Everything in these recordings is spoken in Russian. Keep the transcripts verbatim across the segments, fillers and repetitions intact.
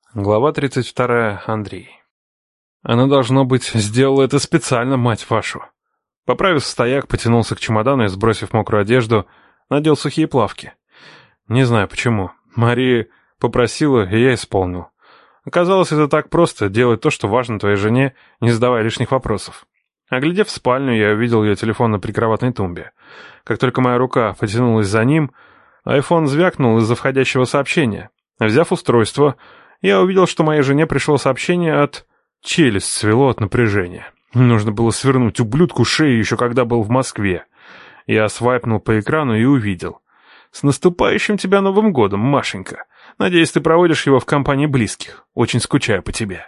Глава тридцать вторая. Андрей. Она, должно быть, сделала это специально, мать вашу. Поправив стояк, потянулся к чемодану и, сбросив мокрую одежду, надел сухие плавки. Не знаю почему. Мария попросила, и я исполнил. Оказалось, это так просто — делать то, что важно твоей жене, не задавая лишних вопросов. Оглядев в спальню, я увидел ее телефон на прикроватной тумбе. Как только моя рука потянулась за ним, айфон звякнул из-за входящего сообщения. Взяв устройство, я увидел, что моей жене пришло сообщение от... Челюсть свело от напряжения. Нужно было свернуть ублюдку шею еще когда был в Москве. Я свайпнул по экрану и увидел. «С наступающим тебя Новым годом, Машенька! Надеюсь, ты проводишь его в компании близких. Очень скучаю по тебе».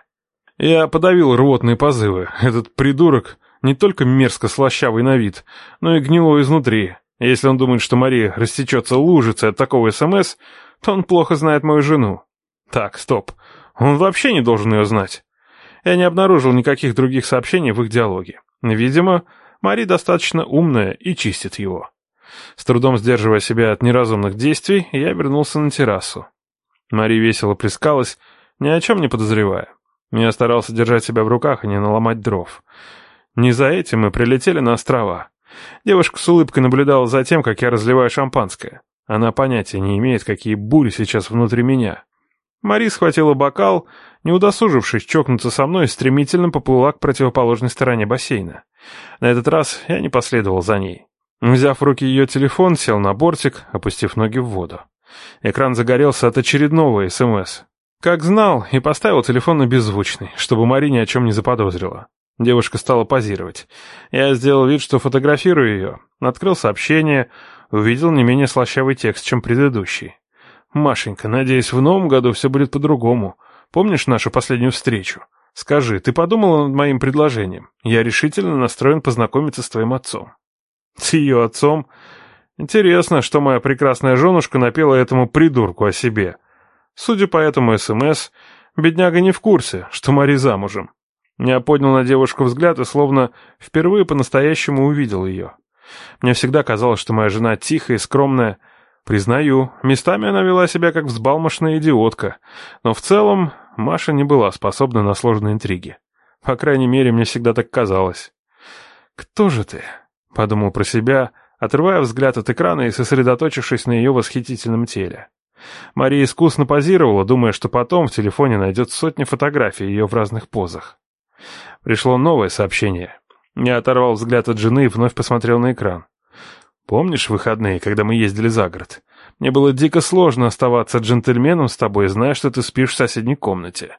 Я подавил рвотные позывы. Этот придурок не только мерзко слащавый на вид, но и гнилой изнутри. Если он думает, что Мария растечется лужицей от такого СМС, то он плохо знает мою жену. Так, стоп. Он вообще не должен ее знать. Я не обнаружил никаких других сообщений в их диалоге. Видимо, Мари достаточно умная и чистит его. С трудом сдерживая себя от неразумных действий, я вернулся на террасу. Мари весело плескалась, ни о чем не подозревая. Я старался держать себя в руках и не наломать дров. Не за этим мы прилетели на острова. Девушка с улыбкой наблюдала за тем, как я разливаю шампанское. Она понятия не имеет, какие бури сейчас внутри меня. Мари схватила бокал, не удосужившись чокнуться со мной, стремительно поплыла к противоположной стороне бассейна. На этот раз я не последовал за ней. Взяв в руки ее телефон, сел на бортик, опустив ноги в воду. Экран загорелся от очередного СМС. Как знал, и поставил телефон на беззвучный, чтобы Мари ни о чем не заподозрила. Девушка стала позировать. Я сделал вид, что фотографирую ее, открыл сообщение, увидел не менее слащавый текст, чем предыдущий. «Машенька, надеюсь, в новом году все будет по-другому. Помнишь нашу последнюю встречу? Скажи, ты подумала над моим предложением? Я решительно настроен познакомиться с твоим отцом». С ее отцом? Интересно, что моя прекрасная женушка напела этому придурку о себе. Судя по этому СМС, бедняга не в курсе, что Мари замужем. Я поднял на девушку взгляд и словно впервые по-настоящему увидел ее. Мне всегда казалось, что моя жена тихая и скромная. Признаю, местами она вела себя как взбалмошная идиотка, но в целом Маша не была способна на сложные интриги. По крайней мере, мне всегда так казалось. «Кто же ты?» — подумал про себя, отрывая взгляд от экрана и сосредоточившись на ее восхитительном теле. Мария искусно позировала, думая, что потом в телефоне найдет сотни фотографий ее в разных позах. Пришло новое сообщение. Я оторвал взгляд от жены и вновь посмотрел на экран. «Помнишь выходные, когда мы ездили за город? Мне было дико сложно оставаться джентльменом с тобой, зная, что ты спишь в соседней комнате».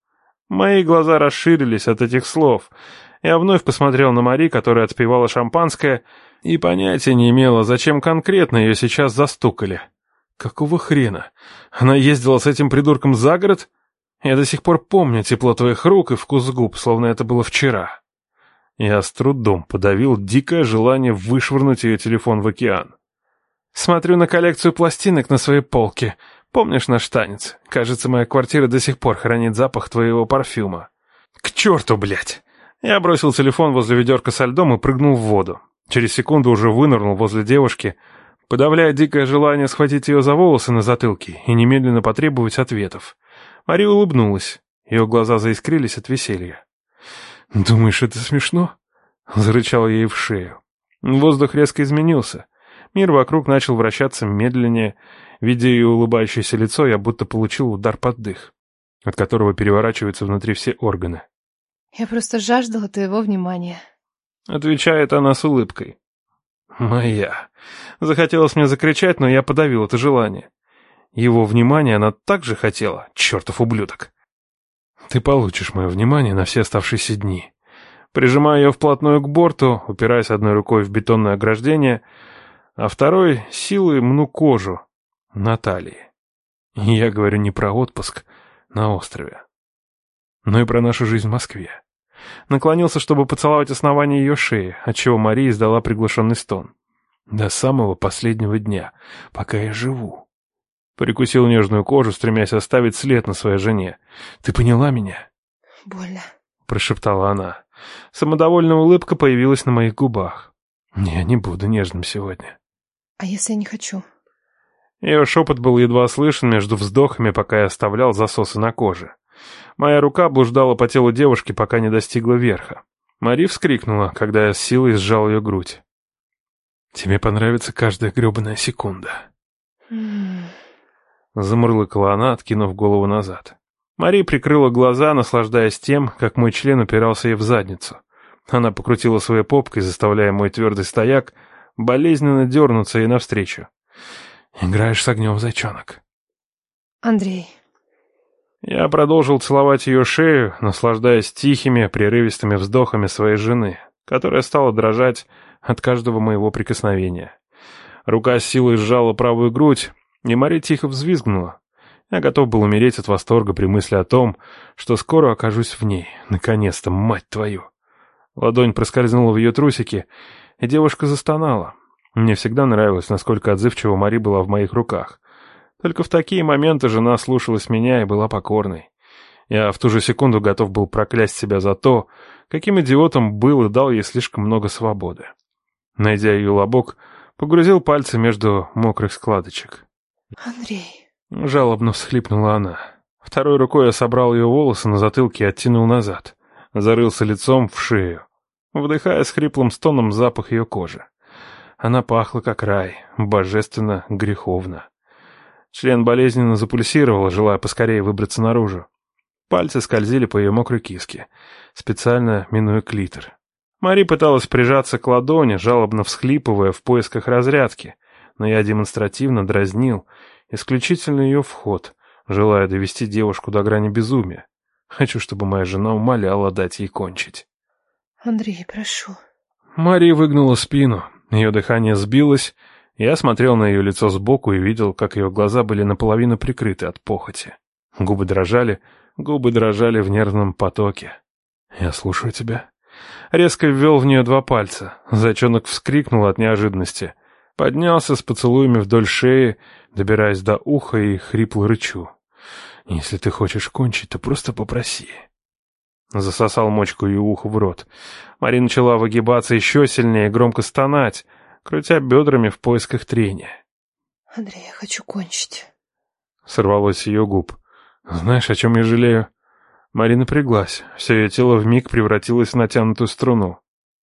Мои глаза расширились от этих слов. Я вновь посмотрел на Мари, которая отпивала шампанское, и понятия не имела, зачем конкретно ее сейчас застукали. Какого хрена? Она ездила с этим придурком за город? Я до сих пор помню тепло твоих рук и вкус губ, словно это было вчера. Я с трудом подавил дикое желание вышвырнуть ее телефон в океан. «Смотрю на коллекцию пластинок на своей полке. Помнишь наш танец? Кажется, моя квартира до сих пор хранит запах твоего парфюма». «К черту, блядь!» Я бросил телефон возле ведерка со льдом и прыгнул в воду. Через секунду уже вынырнул возле девушки, подавляя дикое желание схватить ее за волосы на затылке и немедленно потребовать ответов. Мария улыбнулась. Ее глаза заискрились от веселья. «Думаешь, это смешно?» — зарычал ей в шею. Воздух резко изменился. Мир вокруг начал вращаться медленнее. Видя ее улыбающееся лицо, я будто получил удар под дых, от которого переворачиваются внутри все органы. «Я просто жаждала твоего внимания», — отвечает она с улыбкой. «Моя». Захотелось мне закричать, но я подавил это желание. Его внимание она также хотела, чертов ублюдок. «Ты получишь мое внимание на все оставшиеся дни». Прижимаю ее вплотную к борту, упираясь одной рукой в бетонное ограждение, а второй силой мну кожу на талии. И я говорю не про отпуск на острове, но и про нашу жизнь в Москве. Наклонился, чтобы поцеловать основание ее шеи, отчего Мария издала приглушенный стон. До самого последнего дня, пока я живу. Прикусил нежную кожу, стремясь оставить след на своей жене. «Ты поняла меня?» «Больно», — прошептала она. Самодовольная улыбка появилась на моих губах. «Я не буду нежным сегодня». «А если я не хочу?» Ее шепот был едва слышен между вздохами, пока я оставлял засосы на коже. Моя рука блуждала по телу девушки, пока не достигла верха. Мари вскрикнула, когда я с силой сжал ее грудь. «Тебе понравится каждая гребаная секунда». Замурлыкала она, откинув голову назад. Мари прикрыла глаза, наслаждаясь тем, как мой член упирался ей в задницу. Она покрутила своей попкой, заставляя мой твердый стояк болезненно дернуться ей навстречу. «Играешь с огнем, зайчонок». Андрей. Я продолжил целовать ее шею, наслаждаясь тихими, прерывистыми вздохами своей жены, которая стала дрожать от каждого моего прикосновения. Рука с силой сжала правую грудь, и Мари тихо взвизгнула. Я готов был умереть от восторга при мысли о том, что скоро окажусь в ней. Наконец-то, мать твою! Ладонь проскользнула в ее трусики, и девушка застонала. Мне всегда нравилось, насколько отзывчива Мари была в моих руках. Только в такие моменты жена слушалась меня и была покорной. Я в ту же секунду готов был проклясть себя за то, каким идиотом был и дал ей слишком много свободы. Найдя ее лобок, погрузил пальцы между мокрых складочек. Андрей. Жалобно всхлипнула она. Второй рукой я собрал ее волосы на затылке и оттянул назад. Зарылся лицом в шею, вдыхая с хриплым стоном запах ее кожи. Она пахла как рай, божественно, греховно. Член болезненно запульсировал, желая поскорее выбраться наружу. Пальцы скользили по ее мокрой киске, специально минуя клитор. Мари пыталась прижаться к ладони, жалобно всхлипывая в поисках разрядки, но я демонстративно дразнил исключительно ее вход, желая довести девушку до грани безумия. Хочу, чтобы моя жена умоляла дать ей кончить. Андрей, прошу. Мари выгнула спину, ее дыхание сбилось. Я смотрел на ее лицо сбоку и видел, как ее глаза были наполовину прикрыты от похоти. Губы дрожали, губы дрожали в нервном потоке. «Я слушаю тебя». Резко ввел в нее два пальца. Зайчонок вскрикнул от неожиданности. Поднялся с поцелуями вдоль шеи, добираясь до уха, и хрипло рычу. «Если ты хочешь кончить, то просто попроси». Засосал мочку ее уха в рот. Мари начала выгибаться еще сильнее и громко стонать, крутя бедрами в поисках трения. «Андрей, я хочу кончить». Сорвалось с ее губ. «Знаешь, о чем я жалею?» Мари напряглась. Все ее тело вмиг превратилось в натянутую струну.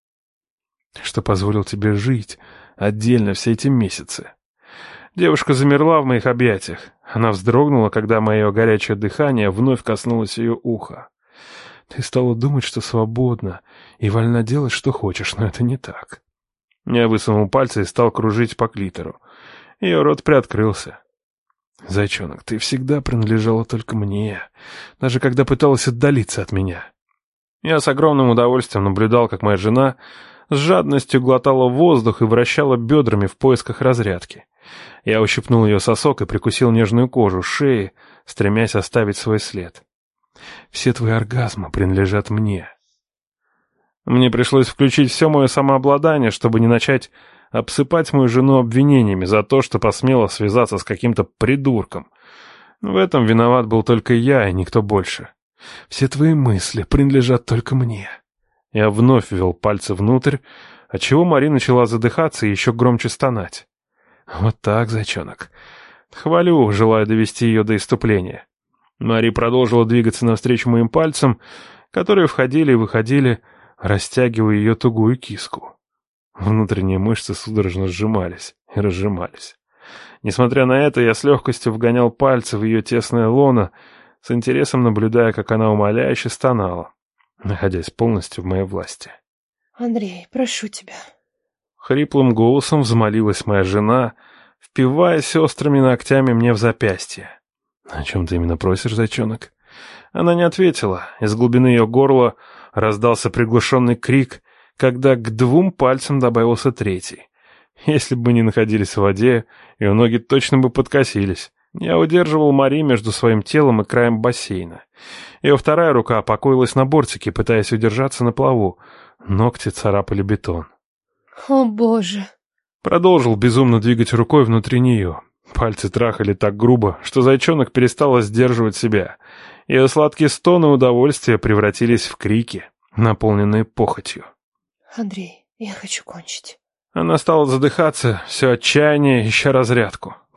«Что позволил тебе жить отдельно все эти месяцы?» Девушка замерла в моих объятиях. Она вздрогнула, когда мое горячее дыхание вновь коснулось ее уха. «Ты стала думать, что свободна и вольна делать, что хочешь, но это не так». Я высунул пальцы и стал кружить по клитору. Ее рот приоткрылся. «Зайчонок, ты всегда принадлежала только мне, даже когда пыталась отдалиться от меня». Я с огромным удовольствием наблюдал, как моя жена с жадностью глотала воздух и вращала бедрами в поисках разрядки. Я ущипнул ее сосок и прикусил нежную кожу шеи, стремясь оставить свой след. «Все твои оргазмы принадлежат мне». Мне пришлось включить все мое самообладание, чтобы не начать обсыпать мою жену обвинениями за то, что посмела связаться с каким-то придурком. В этом виноват был только я и никто больше. «Все твои мысли принадлежат только мне». Я вновь ввел пальцы внутрь, отчего Мари начала задыхаться и еще громче стонать. «Вот так, зайчонок». Хвалю, желая довести ее до исступления. Мари продолжила двигаться навстречу моим пальцам, которые входили и выходили, растягивая ее тугую киску. Внутренние мышцы судорожно сжимались и разжимались. Несмотря на это, я с легкостью вгонял пальцы в ее тесное лоно, с интересом наблюдая, как она умоляюще стонала, находясь полностью в моей власти. «Андрей, прошу тебя». Хриплым голосом взмолилась моя жена, впиваясь острыми ногтями мне в запястье. «О чем ты именно просишь, зайчонок?» Она не ответила. Из глубины ее горла раздался приглушенный крик, когда к двум пальцам добавился третий. Если бы мы не находились в воде, ее ноги точно бы подкосились. Я удерживал Мари между своим телом и краем бассейна. Ее вторая рука покоилась на бортике, пытаясь удержаться на плаву. Ногти царапали бетон. «О, Боже!» Продолжил безумно двигать рукой внутри нее. Пальцы трахали так грубо, что зайчонок перестала сдерживать себя. Ее сладкие стоны удовольствия превратились в крики, наполненные похотью. «Андрей, я хочу кончить». Она стала задыхаться, все отчаяние, ища разрядку.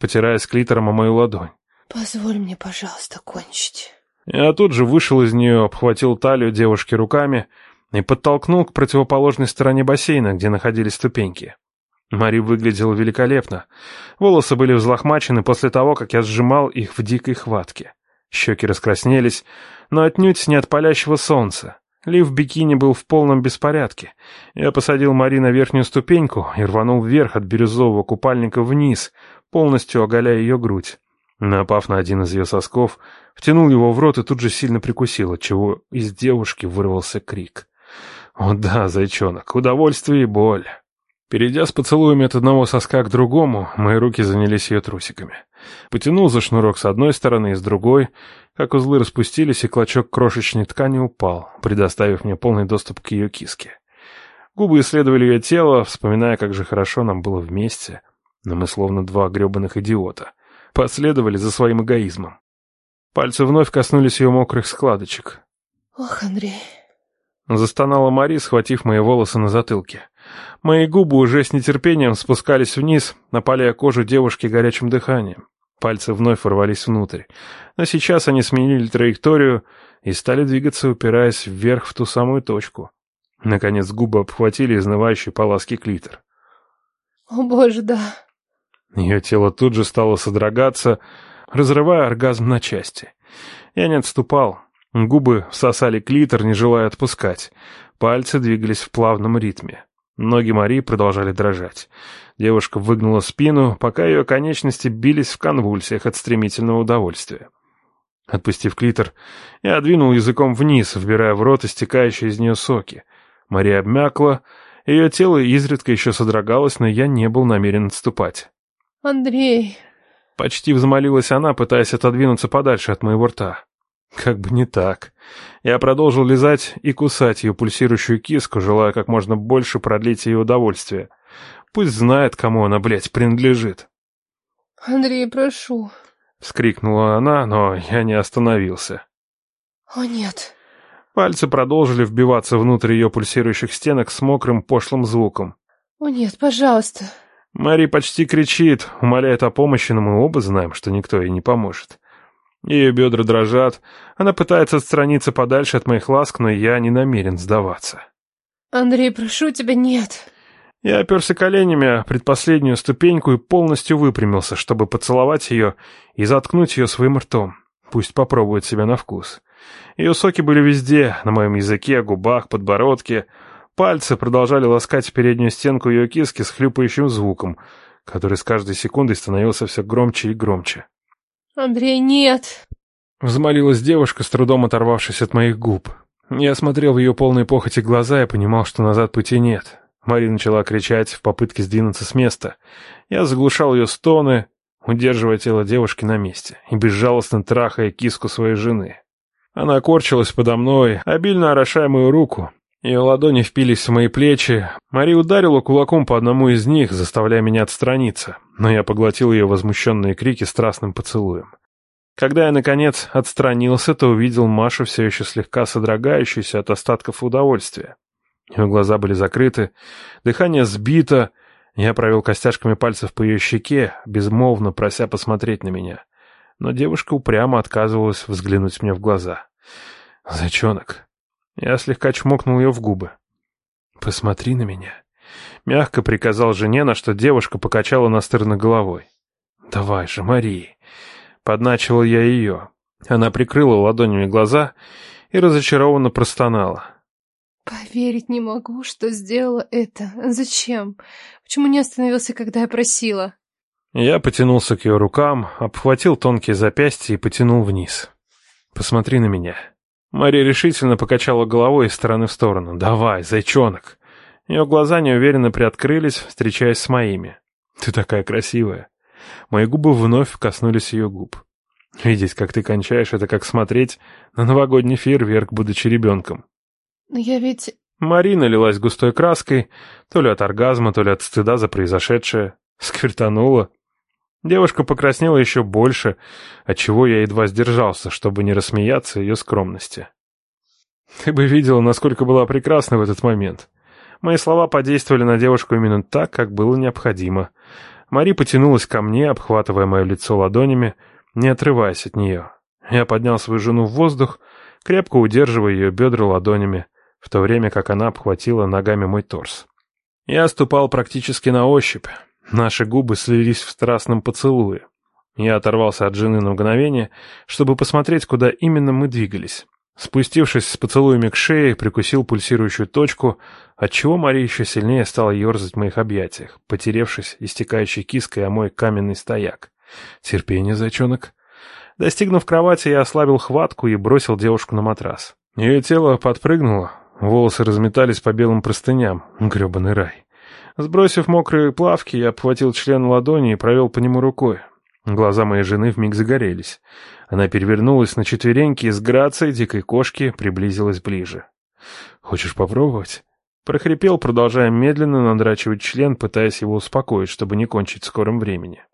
потираясь клитором о мою ладонь. Позволь мне, пожалуйста, кончить. Я тут же вышел из нее, обхватил талию девушки руками и подтолкнул к противоположной стороне бассейна, где находились ступеньки. Мари выглядела великолепно. Волосы были взлохмачены после того, как я сжимал их в дикой хватке. Щеки раскраснелись, но отнюдь не от палящего солнца. Лиф бикини был в полном беспорядке. Я посадил Мари на верхнюю ступеньку и рванул вверх от бирюзового купальника вниз, полностью оголяя ее грудь. Напав на один из ее сосков, втянул его в рот и тут же сильно прикусил, отчего из девушки вырвался крик. О да, зайчонок, удовольствие и боль. Перейдя с поцелуями от одного соска к другому, мои руки занялись ее трусиками. Потянул за шнурок с одной стороны и с другой, как узлы распустились, и клочок крошечной ткани упал, предоставив мне полный доступ к ее киске. Губы исследовали ее тело, вспоминая, как же хорошо нам было вместе, но мы словно два гребаных идиота. Последовали за своим эгоизмом. Пальцы вновь коснулись ее мокрых складочек. Ох, Андрей. Застонала Мари, схватив мои волосы на затылке. Мои губы уже с нетерпением спускались вниз, напаляя кожу девушки горячим дыханием. Пальцы вновь ворвались внутрь. Но сейчас они сменили траекторию и стали двигаться, упираясь вверх в ту самую точку. Наконец губы обхватили изнывающий по ласке клитор. О боже, да. Ее тело тут же стало содрогаться, разрывая оргазм на части. Я не отступал. Губы всосали клитор, не желая отпускать. Пальцы двигались в плавном ритме. Ноги Мари продолжали дрожать. Девушка выгнула спину, пока ее конечности бились в конвульсиях от стремительного удовольствия. Отпустив клитор, я двинул языком вниз, вбирая в рот истекающие из нее соки. Мария обмякла, ее тело изредка еще содрогалось, но я не был намерен отступать. Андрей. Почти взмолилась она, пытаясь отодвинуться подальше от моего рта. Как бы не так. Я продолжил лизать и кусать ее пульсирующую киску, желая как можно больше продлить ее удовольствие. Пусть знает, кому она, блядь, принадлежит. Андрей, прошу. Вскрикнула она, но я не остановился. О, нет. Пальцы продолжили вбиваться внутрь ее пульсирующих стенок с мокрым пошлым звуком. О, нет, пожалуйста. Мари почти кричит, умоляет о помощи, но мы оба знаем, что никто ей не поможет. Ее бедра дрожат, она пытается отстраниться подальше от моих ласк, но я не намерен сдаваться. Андрей, прошу тебя, нет. Я оперся коленями о предпоследнюю ступеньку и полностью выпрямился, чтобы поцеловать ее и заткнуть ее своим ртом. Пусть попробует себя на вкус. Ее соки были везде, на моем языке, губах, подбородке. Пальцы продолжали ласкать переднюю стенку ее киски с хлюпающим звуком, который с каждой секундой становился все громче и громче. Андрей, нет. Взмолилась девушка, с трудом оторвавшись от моих губ. Я смотрел в ее полные похоти глаза и понимал, что назад пути нет. Мари начала кричать в попытке сдвинуться с места. Я заглушал ее стоны, удерживая тело девушки на месте и безжалостно трахая киску своей жены. Она корчилась подо мной, обильно орошая мою руку. Ее ладони впились в мои плечи. Мари ударила кулаком по одному из них, заставляя меня отстраниться, но я поглотил ее возмущенные крики страстным поцелуем. Когда я, наконец, отстранился, то увидел Машу, все еще слегка содрогающуюся от остатков удовольствия. Ее глаза были закрыты, дыхание сбито. Я провел костяшками пальцев по ее щеке, безмолвно прося посмотреть на меня. Но девушка упрямо отказывалась взглянуть мне в глаза. «Зайчонок». Я слегка чмокнул ее в губы. «Посмотри на меня». Мягко приказал жене, на что девушка покачала настырно головой. «Давай же, Мари». Подначивал я ее. Она прикрыла ладонями глаза и разочарованно простонала. Поверить не могу, что сделала это. Зачем? Почему не остановился, когда я просила? Я потянулся к ее рукам, обхватил тонкие запястья и потянул вниз. «Посмотри на меня». Мария решительно покачала головой из стороны в сторону. «Давай, зайчонок». Ее глаза неуверенно приоткрылись, встречаясь с моими. «Ты такая красивая». Мои губы вновь коснулись ее губ. Видеть, как ты кончаешь, это как смотреть на новогодний фейерверк, будучи ребенком. Но я ведь... Марина лилась густой краской, то ли от оргазма, то ли от стыда за произошедшее. Сквертанула. Девушка покраснела еще больше, отчего я едва сдержался, чтобы не рассмеяться ее скромности. Ты бы видела, насколько была прекрасна в этот момент. Мои слова подействовали на девушку именно так, как было необходимо. Мари потянулась ко мне, обхватывая мое лицо ладонями, не отрываясь от нее. Я поднял свою жену в воздух, крепко удерживая ее бедра ладонями, в то время как она обхватила ногами мой торс. Я ступал практически на ощупь. Наши губы слились в страстном поцелуе. Я оторвался от жены на мгновение, чтобы посмотреть, куда именно мы двигались. Спустившись с поцелуями к шее, прикусил пульсирующую точку, отчего Мария еще сильнее стала ерзать в моих объятиях, потеревшись истекающей киской о мой каменный стояк. Терпение, зайчонок. Достигнув кровати, я ослабил хватку и бросил девушку на матрас. Ее тело подпрыгнуло, волосы разметались по белым простыням. Гребаный рай. Сбросив мокрые плавки, я обхватил член ладони и провел по нему рукой. Глаза моей жены вмиг загорелись. Она перевернулась на четвереньки и с грацией дикой кошки приблизилась ближе. «Хочешь попробовать?» Прохрипел, продолжая медленно надрачивать член, пытаясь его успокоить, чтобы не кончить в скором времени.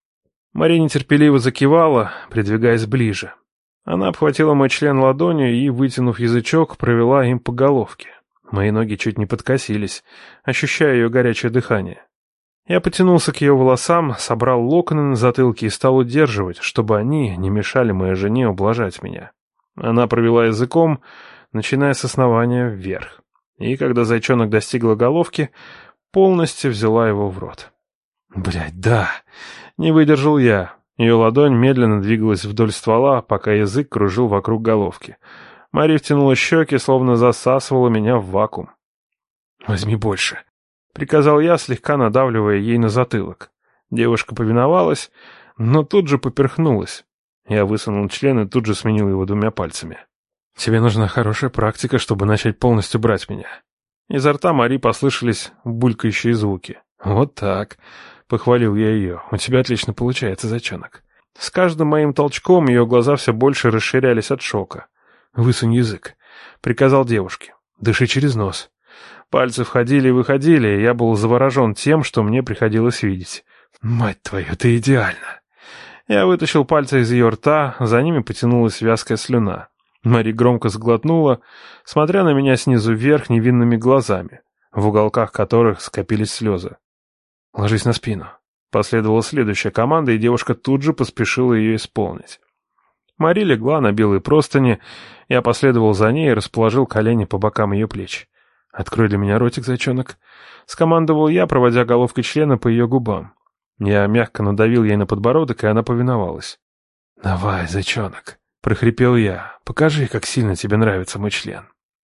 Мария нетерпеливо закивала, придвигаясь ближе. Она обхватила мой член ладонью и, вытянув язычок, провела им по головке. Мои ноги чуть не подкосились, ощущая ее горячее дыхание. Я потянулся к ее волосам, собрал локоны на затылке и стал удерживать, чтобы они не мешали моей жене ублажать меня. Она провела языком, начиная с основания вверх. И когда зайчонок достигла головки, полностью взяла его в рот. Блядь, да! Не выдержал я. Ее ладонь медленно двигалась вдоль ствола, пока язык кружил вокруг головки. Мария втянула щеки, словно засасывала меня в вакуум. «Возьми больше», — приказал я, слегка надавливая ей на затылок. Девушка повиновалась, но тут же поперхнулась. Я высунул член и тут же сменил его двумя пальцами. «Тебе нужна хорошая практика, чтобы начать полностью брать меня». Изо рта Мари послышались булькающие звуки. «Вот так», — похвалил я ее. «У тебя отлично получается, зайчонок». С каждым моим толчком ее глаза все больше расширялись от шока. «Высунь язык», — приказал девушке. «Дыши через нос». Пальцы входили и выходили, и я был заворожен тем, что мне приходилось видеть. «Мать твою, ты идеально!» Я вытащил пальцы из ее рта, за ними потянулась вязкая слюна. Мари громко сглотнула, смотря на меня снизу вверх невинными глазами, в уголках которых скопились слезы. «Ложись на спину». Последовала следующая команда, и девушка тут же поспешила ее исполнить. Мари легла на белые простыни, я последовал за ней и расположил колени по бокам ее плеч. «Открой для меня ротик, зайчонок», — скомандовал я, проводя головкой члена по ее губам. Я мягко надавил ей на подбородок, и она повиновалась. «Давай, зайчонок», — прохрипел я, — «покажи, как сильно тебе нравится мой член».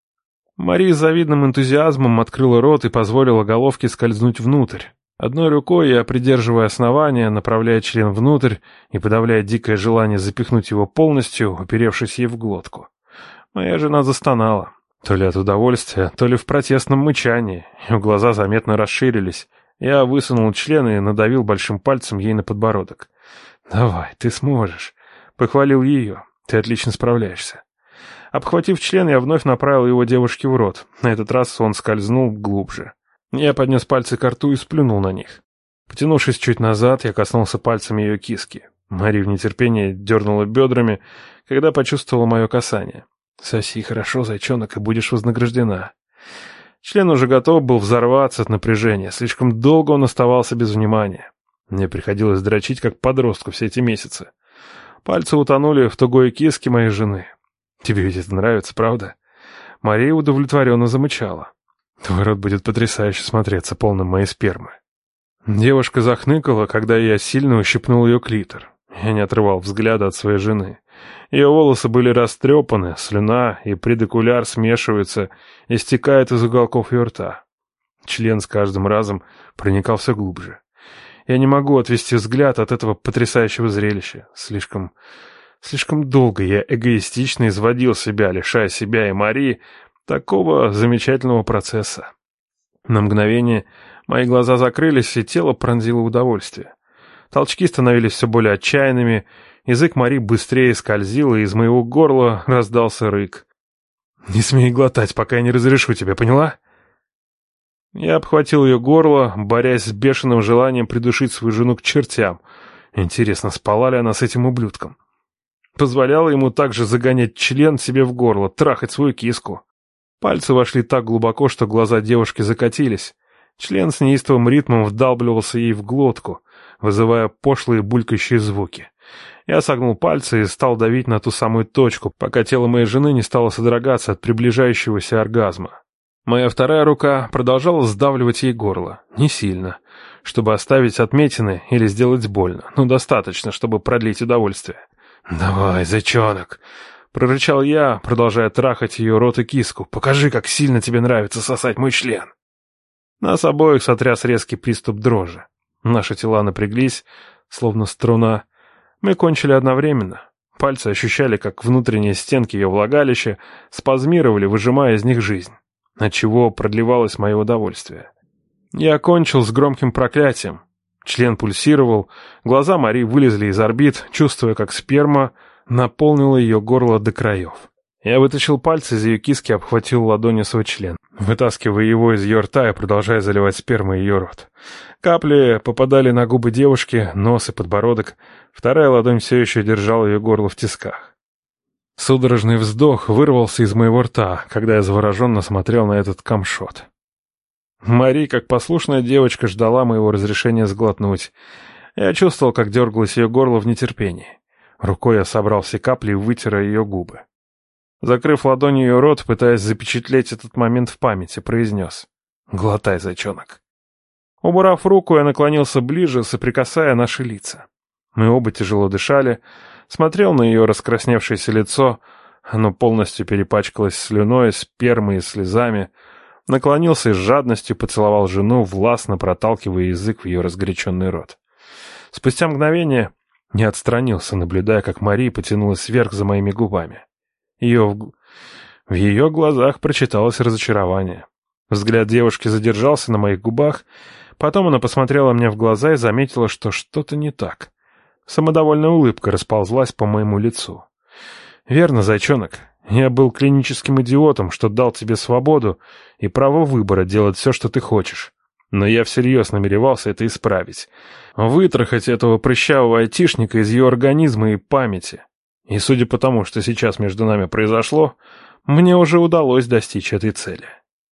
Мари с завидным энтузиазмом открыла рот и позволила головке скользнуть внутрь. Одной рукой я, придерживая основание, направляя член внутрь и подавляя дикое желание запихнуть его полностью, уперевшись ей в глотку. Моя жена застонала. То ли от удовольствия, то ли в протестном мычании. Ее глаза заметно расширились. Я высунул член и надавил большим пальцем ей на подбородок. «Давай, ты сможешь», — похвалил ее. «Ты отлично справляешься». Обхватив член, я вновь направил его девушке в рот. На этот раз он скользнул глубже. Я поднес пальцы ко рту и сплюнул на них. Потянувшись чуть назад, я коснулся пальцами ее киски. Мария в нетерпении дернула бедрами, когда почувствовала мое касание. «Соси хорошо, зайчонок, и будешь вознаграждена». Член уже готов был взорваться от напряжения. Слишком долго он оставался без внимания. Мне приходилось дрочить, как подростку, все эти месяцы. Пальцы утонули в тугой киске моей жены. «Тебе ведь это нравится, правда?» Мария удовлетворенно замычала. «Твой рот будет потрясающе смотреться полным моей спермы». Девушка захныкала, когда я сильно ущипнул ее клитор. Я не отрывал взгляда от своей жены. Ее волосы были растрепаны, слюна и предокуляр смешиваются и стекают из уголков ее рта. Член с каждым разом проникал все глубже. Я не могу отвести взгляд от этого потрясающего зрелища. Слишком, слишком долго я эгоистично изводил себя, лишая себя и Марии такого замечательного процесса. На мгновение мои глаза закрылись, и тело пронзило удовольствие. Толчки становились все более отчаянными, язык Мари быстрее скользил, и из моего горла раздался рык. «Не смей глотать, пока я не разрешу тебя, поняла?» Я обхватил ее горло, борясь с бешеным желанием придушить свою жену к чертям. Интересно, спала ли она с этим ублюдком? Позволяла ему также загонять член себе в горло, трахать свою киску. Пальцы вошли так глубоко, что глаза девушки закатились. Член с неистовым ритмом вдалбливался ей в глотку. вызывая пошлые булькающие звуки. Я согнул пальцы и стал давить на ту самую точку, пока тело моей жены не стало содрогаться от приближающегося оргазма. Моя вторая рука продолжала сдавливать ей горло, не сильно, чтобы оставить отметины или сделать больно, но достаточно, чтобы продлить удовольствие. «Давай, зайчонок!» — прорычал я, продолжая трахать ее рот и киску. «Покажи, как сильно тебе нравится сосать мой член!» Нас обоих сотряс резкий приступ дрожи. Наши тела напряглись, словно струна. Мы кончили одновременно. Пальцы ощущали, как внутренние стенки ее влагалища спазмировали, выжимая из них жизнь, отчего продлевалось мое удовольствие. Я кончил с громким проклятием. Член пульсировал, глаза Мари вылезли из орбит, чувствуя, как сперма наполнила ее горло до краев. Я вытащил пальцы из ее киски и обхватил ладонью свой член, вытаскивая его из ее рта и продолжая заливать спермой ее рот. Капли попадали на губы девушки, нос и подбородок. Вторая ладонь все еще держала ее горло в тисках. Судорожный вздох вырвался из моего рта, когда я завороженно смотрел на этот камшот. Мари, как послушная девочка, ждала моего разрешения сглотнуть. Я чувствовал, как дергалось ее горло в нетерпении. Рукой я собрал все капли и вытер ее губы. Закрыв ладонью ее рот, пытаясь запечатлеть этот момент в памяти, произнес: «Глотай, зайчонок». Убрав руку, я наклонился ближе, соприкасая наши лица. Мы оба тяжело дышали, смотрел на ее раскрасневшееся лицо, оно полностью перепачкалось слюной, спермой и слезами, наклонился и с жадностью поцеловал жену, властно проталкивая язык в ее разгоряченный рот. Спустя мгновение не отстранился, наблюдая, как Мари потянулась вверх за моими губами. Ее в... в ее глазах прочиталось разочарование. Взгляд девушки задержался на моих губах, потом она посмотрела мне в глаза и заметила, что что-то не так. Самодовольная улыбка расползлась по моему лицу. «Верно, зайчонок, я был клиническим идиотом, что дал тебе свободу и право выбора делать все, что ты хочешь. Но я всерьез намеревался это исправить. Вытрахать этого прыщавого айтишника из ее организма и памяти. И судя по тому, что сейчас между нами произошло, мне уже удалось достичь этой цели».